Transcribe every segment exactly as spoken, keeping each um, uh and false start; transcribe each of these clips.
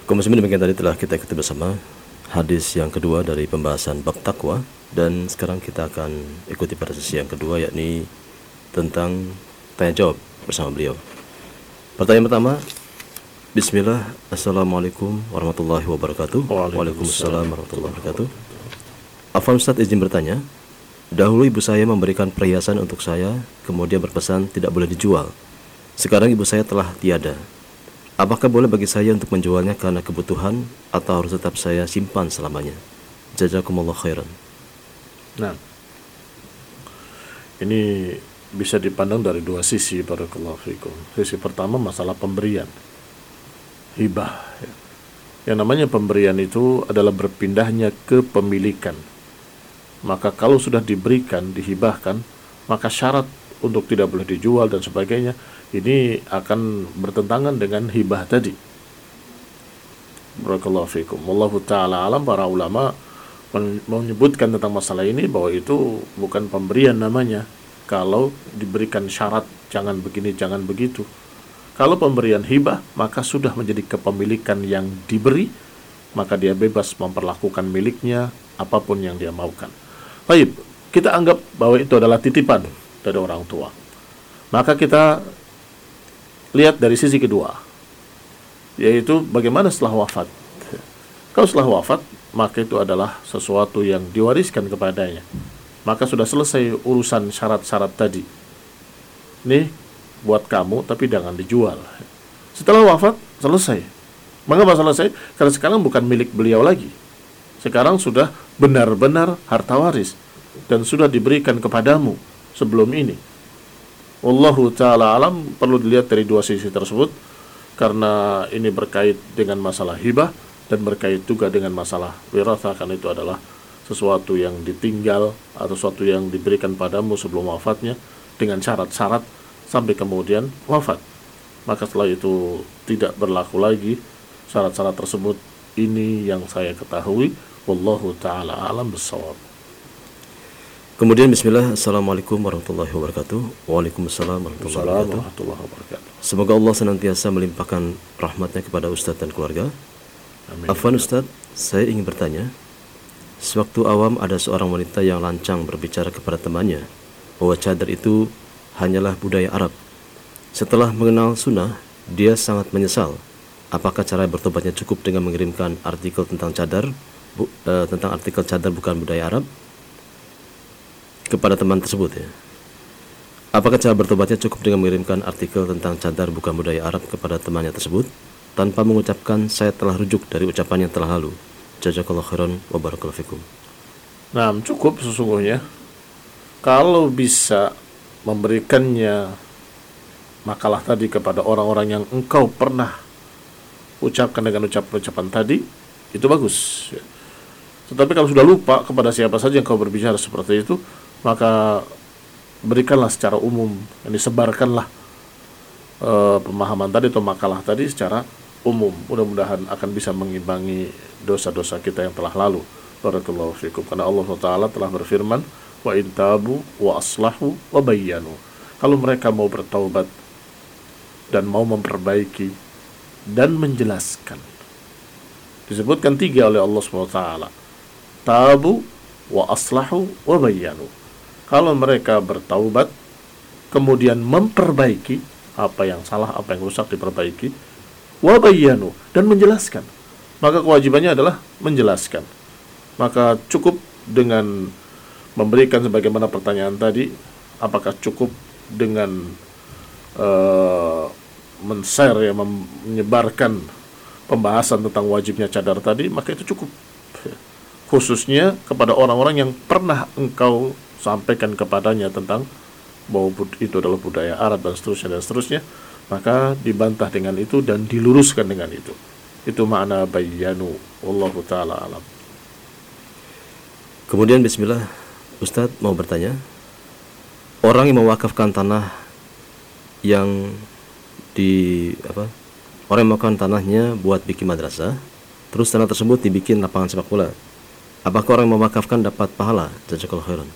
Kaum muslimin, demikian tadi telah kita ikuti bersama hadis yang kedua dari pembahasan bab takwa, dan sekarang kita akan ikuti pada sesi yang kedua, yakni tentang tanya jawab bersama beliau. Pertanyaan pertama, Bismillah, Assalamualaikum warahmatullahi wabarakatuh. Waalaikumsalam warahmatullahi wabarakatuh. Afwan Ustaz, izin bertanya. Dahulu ibu saya memberikan perhiasan untuk saya, kemudian berpesan tidak boleh dijual. Sekarang ibu saya telah tiada. Apakah boleh bagi saya untuk menjualnya karena kebutuhan, atau harus tetap saya simpan selamanya? Jazakumullah khairan. Nah, ini bisa dipandang dari dua sisi, barakallahu fikum. Sisi pertama masalah pemberian, hibah. Yang namanya pemberian itu adalah berpindahnya kepemilikan. Maka kalau sudah diberikan, dihibahkan, maka syarat untuk tidak boleh dijual dan sebagainya, ini akan bertentangan dengan hibah tadi. Barakallahu fikum. Wallahu ta'ala alam. Para ulama menyebutkan tentang masalah ini bahwa itu bukan pemberian namanya kalau diberikan syarat jangan begini, jangan begitu. Kalau pemberian hibah, maka sudah menjadi kepemilikan yang diberi, maka dia bebas memperlakukan miliknya apapun yang dia maukan. Baik, kita anggap bahwa itu adalah titipan dari orang tua. Maka kita lihat dari sisi kedua, yaitu bagaimana setelah wafat. Kalau setelah wafat, maka itu adalah sesuatu yang diwariskan kepadanya. Maka sudah selesai urusan syarat-syarat tadi. Ini buat kamu, tapi jangan dijual. Setelah wafat, selesai. Mengapa selesai? Karena sekarang bukan milik beliau lagi. Sekarang sudah benar-benar harta waris, dan sudah diberikan kepadamu sebelum ini. Wallahu ta'ala alam. Perlu dilihat dari dua sisi tersebut, karena ini berkait dengan masalah hibah dan berkait juga dengan masalah wirathah, karena itu adalah sesuatu yang ditinggal atau sesuatu yang diberikan padamu sebelum wafatnya dengan syarat-syarat sampai kemudian wafat. Maka setelah itu tidak berlaku lagi syarat-syarat tersebut. Ini yang saya ketahui. Wallahu ta'ala alam bissawab. Kemudian Bismillah, Assalamualaikum warahmatullahi wabarakatuh. Waalaikumsalam warahmatullahi wabarakatuh. Semoga Allah senantiasa melimpahkan rahmatnya kepada Ustadz dan keluarga. Amin. Afwan Ustadz, saya ingin bertanya. Sewaktu awam ada seorang wanita yang lancang berbicara kepada temannya bahwa cadar itu hanyalah budaya Arab. Setelah mengenal sunnah, dia sangat menyesal. Apakah cara bertobatnya cukup dengan mengirimkan artikel tentang cadar, bu, uh, tentang artikel cadar bukan budaya Arab kepada teman tersebut ya? Apakah cara bertobatnya cukup dengan mengirimkan artikel tentang cadar bukan budaya Arab kepada temannya tersebut tanpa mengucapkan saya telah rujuk dari ucapan yang telah lalu? Jazakallahu khairan wa barakallahu fikum. Nah, cukup sesungguhnya kalau bisa memberikannya makalah tadi kepada orang-orang yang engkau pernah ucapkan dengan ucapan-ucapan tadi, itu bagus. Tetapi kalau sudah lupa kepada siapa saja yang kau berbicara seperti itu, maka berikanlah secara umum, ini sebarkanlah uh, pemahaman tadi atau makalah tadi secara umum. Mudah-mudahan akan bisa mengimbangi dosa-dosa kita yang telah lalu. Barakallahu fikum. Karena Allah Taala telah berfirman, wa intabu wa aslahu wa bayyanu. Kalau mereka mau bertaubat dan mau memperbaiki dan menjelaskan, disebutkan tiga oleh Allah subhanahu wa taala. Tabu wa aslahu wa bayyanu. Kalau mereka bertaubat kemudian memperbaiki apa yang salah, apa yang rusak diperbaiki, wa bayyanu, dan menjelaskan, maka kewajibannya adalah menjelaskan. Maka cukup dengan memberikan sebagaimana pertanyaan tadi, apakah cukup dengan uh, men-share ya, menyebarkan pembahasan tentang wajibnya cadar tadi, maka itu cukup. Khususnya kepada orang-orang yang pernah engkau sampaikan kepadanya tentang bahwa itu adalah budaya Arab dan seterusnya dan seterusnya, maka dibantah dengan itu dan diluruskan dengan itu. Itu makna bayyanu. Wallahu ta'ala alam. Kemudian Bismillah, Ustadz mau bertanya, orang yang mewakafkan tanah yang di apa? Orang yang mewakafkan tanahnya buat bikin madrasah, terus tanah tersebut dibikin lapangan sepak bola. Apakah orang yang mewakafkan dapat pahala? Jazakallahu khairan.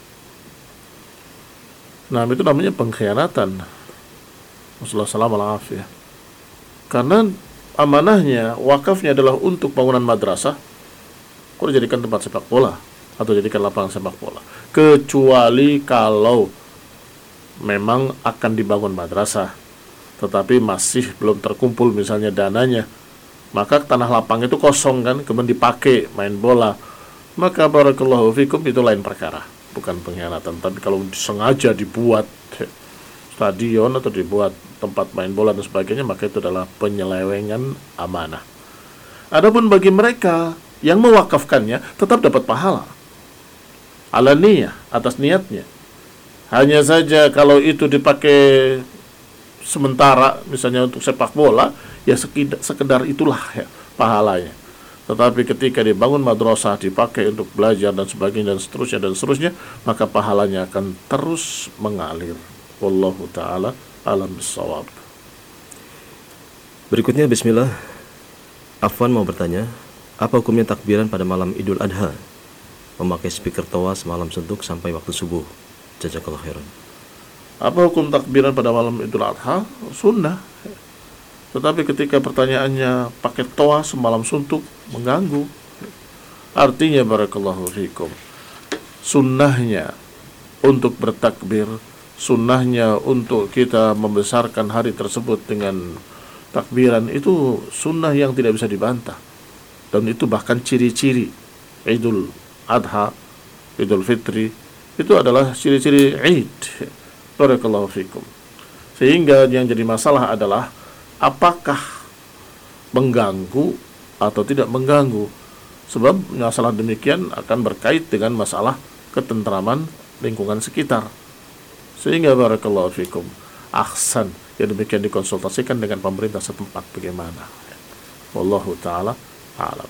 Nah, itu namanya pengkhianatan. Wassalamualaikum warahmatullahi wabarakatuh. Karena amanahnya, wakafnya adalah untuk bangunan madrasah, kok dijadikan tempat sepak bola atau jadikan lapangan sepak bola? Kecuali kalau memang akan dibangun madrasah, tetapi masih belum terkumpul misalnya dananya, maka tanah lapang itu kosong kan, kemudian dipakai main bola, maka barakallahu fikum itu lain perkara, bukan pengkhianatan. Tapi kalau sengaja dibuat stadion atau dibuat tempat main bola dan sebagainya, maka itu adalah penyelewengan amanah. Adapun bagi mereka yang mewakafkannya tetap dapat pahala ala niyah, atas niatnya. Hanya saja kalau itu dipakai sementara misalnya untuk sepak bola, ya sekedar, sekedar itulah ya pahalanya. Tetapi ketika dibangun madrasah, dipakai untuk belajar dan sebagainya dan seterusnya dan seterusnya, maka pahalanya akan terus mengalir. Wallahu ta'ala alam bissawab. Berikutnya bismillah. Afwan mau bertanya, apa hukumnya takbiran pada malam Idul Adha? Memakai speaker toa semalam suntuk sampai waktu subuh. Jazakallahu khairan. Apa hukum takbiran pada malam Idul Adha? Sunnah. Tetapi ketika pertanyaannya pakai toa semalam suntuk, mengganggu. Artinya barakallahu fikum, sunnahnya untuk bertakbir, sunnahnya untuk kita membesarkan hari tersebut dengan takbiran, itu sunnah yang tidak bisa dibantah. Dan itu bahkan ciri-ciri Idul Adha, Idul Fitri, itu adalah ciri-ciri Id. Barakallahu fikum. Sehingga yang jadi masalah adalah apakah mengganggu atau tidak mengganggu. Sebab masalah demikian akan berkait dengan masalah ketentraman lingkungan sekitar. Sehingga barakallahu fikum, ahsan yang demikian dikonsultasikan dengan pemerintah setempat bagaimana. Wallahu ta'ala a'lam.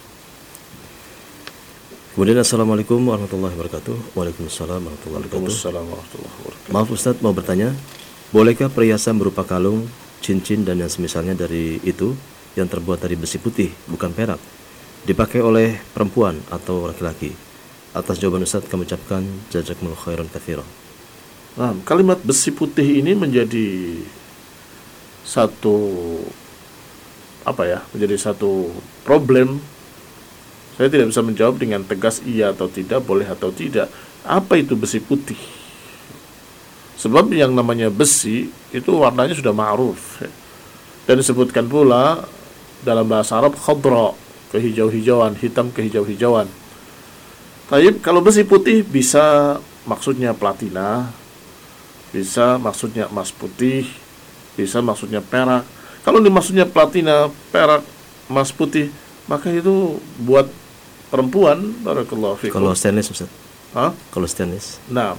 Kemudian assalamualaikum warahmatullahi wabarakatuh. Waalaikumsalam warahmatullahi wabarakatuh. Waalaikumsalam warahmatullahi wabarakatuh. Maaf Ustadz, mau bertanya, bolehkah perhiasan berupa kalung, cincin dan yang semisalnya dari itu yang terbuat dari besi putih bukan perak dipakai oleh perempuan atau laki-laki? Atas jawaban Ustadz kami ucapkan jazakumullahu khairan katsiran. Nah, kalimat besi putih ini menjadi satu apa ya? Menjadi satu problem. Saya tidak bisa menjawab dengan tegas iya atau tidak, boleh atau tidak. Apa itu besi putih? Sebab yang namanya besi itu warnanya sudah ma'ruf. Dan disebutkan pula dalam bahasa Arab khadra, kehijau-hijauan, hitam kehijau-hijauan. Tapi kalau besi putih bisa maksudnya platina, bisa maksudnya emas putih, bisa maksudnya perak. Kalau dimaksudnya platina, perak, emas putih, maka itu buat perempuan. Barakallahu fikum. Kalau stainless Ustaz? Hah? Kalau stainless? Nah,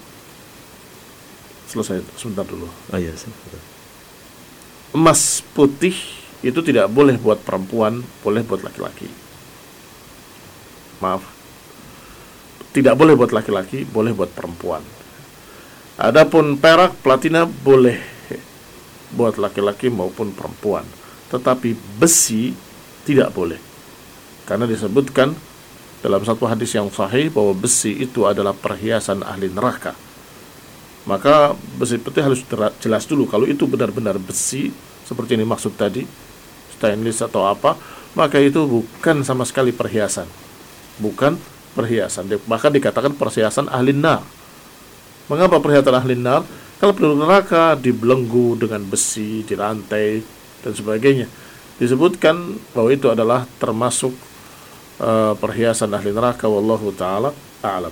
selesai sebentar dulu. Oh iya, betul. Emas putih itu tidak boleh buat perempuan, boleh buat laki-laki. Maaf, tidak boleh buat laki-laki, boleh buat perempuan. Adapun perak, platina boleh buat laki-laki maupun perempuan. Tetapi besi tidak boleh, karena disebutkan dalam satu hadis yang sahih bahwa besi itu adalah perhiasan ahli neraka. Maka besi putih harus jelas dulu kalau itu benar-benar besi seperti ini maksud tadi, stainless atau apa, maka itu bukan sama sekali perhiasan, bukan perhiasan. Bahkan dikatakan perhiasan ahli nar. Mengapa perhiasan ahli nar? Kalau penduduk neraka dibelenggu dengan besi, dirantai dan sebagainya, disebutkan bahwa itu adalah termasuk uh, perhiasan ahli neraka. Wallahu ta'ala a'lam.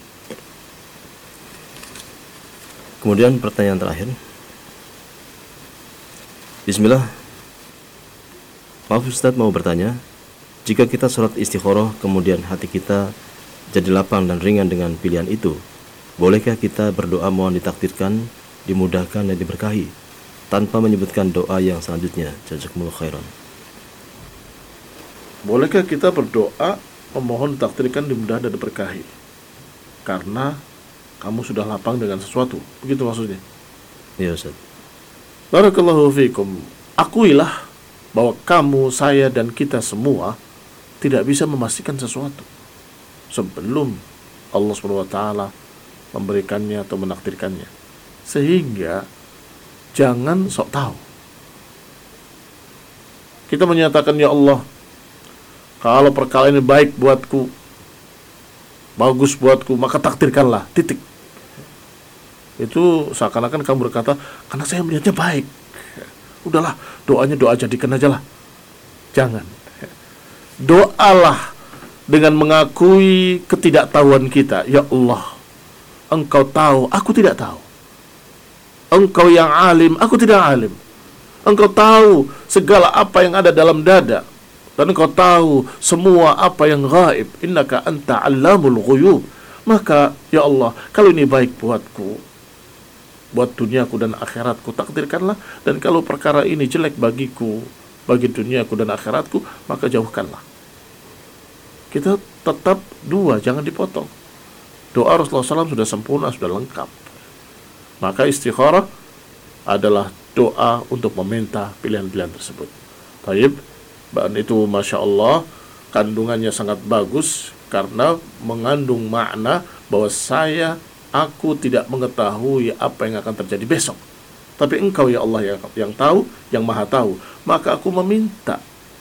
Kemudian pertanyaan terakhir. Bismillah. Maaf Ustadz, mau bertanya, jika kita sholat istikharah kemudian hati kita jadi lapang dan ringan dengan pilihan itu, bolehkah kita berdoa mohon ditakdirkan, dimudahkan dan diberkahi tanpa menyebutkan doa yang selanjutnya? Jazakumullahu khairan. Bolehkah kita berdoa memohon ditakdirkan, dimudahkan dan diberkahi karena kamu sudah lapang dengan sesuatu? Begitu maksudnya? Iya Ustaz. Barakallahu fikum. Akuilah bahwa kamu, saya dan kita semua tidak bisa memastikan sesuatu sebelum Allah subhanahu wa taala memberikannya atau menakdirkannya. Sehingga jangan sok tahu. Kita menyatakan, ya Allah, kalau perkara ini baik buatku, bagus buatku, maka takdirkanlah, titik. Itu seakan-akan kamu berkata, karena saya melihatnya baik. Udahlah, doanya doa jadikan aja lah. Jangan. Doalah dengan mengakui ketidaktahuan kita. Ya Allah, Engkau tahu, aku tidak tahu. Engkau yang alim, aku tidak alim. Engkau tahu segala apa yang ada dalam dada, dan Engkau tahu semua apa yang gaib. Innaka anta allamul ghuyub. Maka ya Allah, kalau ini baik buatku, buat duniaku dan akhiratku, takdirkanlah. Dan kalau perkara ini jelek bagiku, bagi duniaku dan akhiratku, maka jauhkanlah. Kita tetap dua, jangan dipotong. Doa Rasulullah shallallahu alaihi wasallam sudah sempurna, sudah lengkap. Maka istikharah adalah doa untuk meminta pilihan-pilihan tersebut. Taib, dan itu Masya Allah, kandungannya sangat bagus, karena mengandung makna bahwa saya, aku tidak mengetahui apa yang akan terjadi besok. Tapi Engkau ya Allah yang, yang tahu, yang maha tahu. Maka aku meminta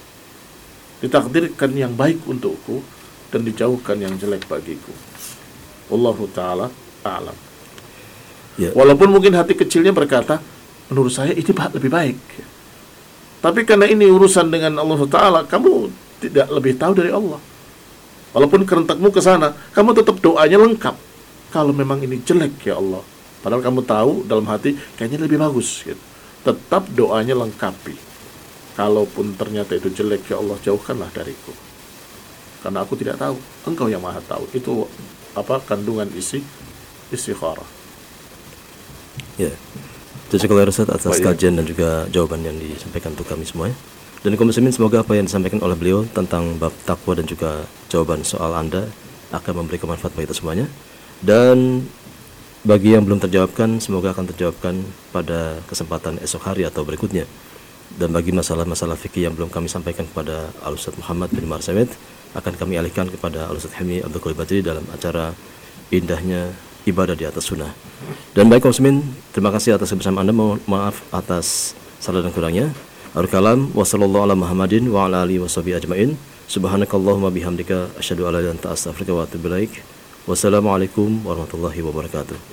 ditakdirkan yang baik untukku dan dijauhkan yang jelek bagiku. Wallahu ta'ala a'lam. Ya. Walaupun mungkin hati kecilnya berkata, menurut saya ini lebih baik. Tapi karena ini urusan dengan Allah Ta'ala, kamu tidak lebih tahu dari Allah. Walaupun kerentakmu ke sana, kamu tetap doanya lengkap. Kalau memang ini jelek ya Allah, padahal kamu tahu dalam hati kayaknya lebih bagus gitu. Tetap doanya lengkapi. Kalaupun ternyata itu jelek ya Allah, jauhkanlah dariku. Karena aku tidak tahu, Engkau yang maha tahu. Itu apa kandungan isi istikharah. Ya, jazakallahu khairan atas oh, kajian ya. Dan juga jawaban yang disampaikan untuk kami semua. Dan kaum muslimin, semoga apa yang disampaikan oleh beliau tentang bab takwa dan juga jawaban soal Anda akan memberikan manfaat bagi kita semuanya. Dan bagi yang belum terjawabkan, semoga akan terjawabkan pada kesempatan esok hari atau berikutnya. Dan bagi masalah-masalah fikih yang belum kami sampaikan kepada Al-Ustaz Muhammad bin Marsamed, akan kami alihkan kepada Al-Ustaz Hilmi Abdul Qadir Badri dalam acara Indahnya Ibadah di Atas Sunnah. Dan baik kaum muslimin, terima kasih atas kebersamaan Anda. Mohon maaf atas salah dan kurangnya. Akhirul kalam, wa sallallahu ala Muhammadin wa ala alihi washabihi ajmain. Subhanakallahumma bihamdika asyhadu an la ilaha illa anta astaghfiruka wa atubu ilaik. Wassalamualaikum warahmatullahi wabarakatuh.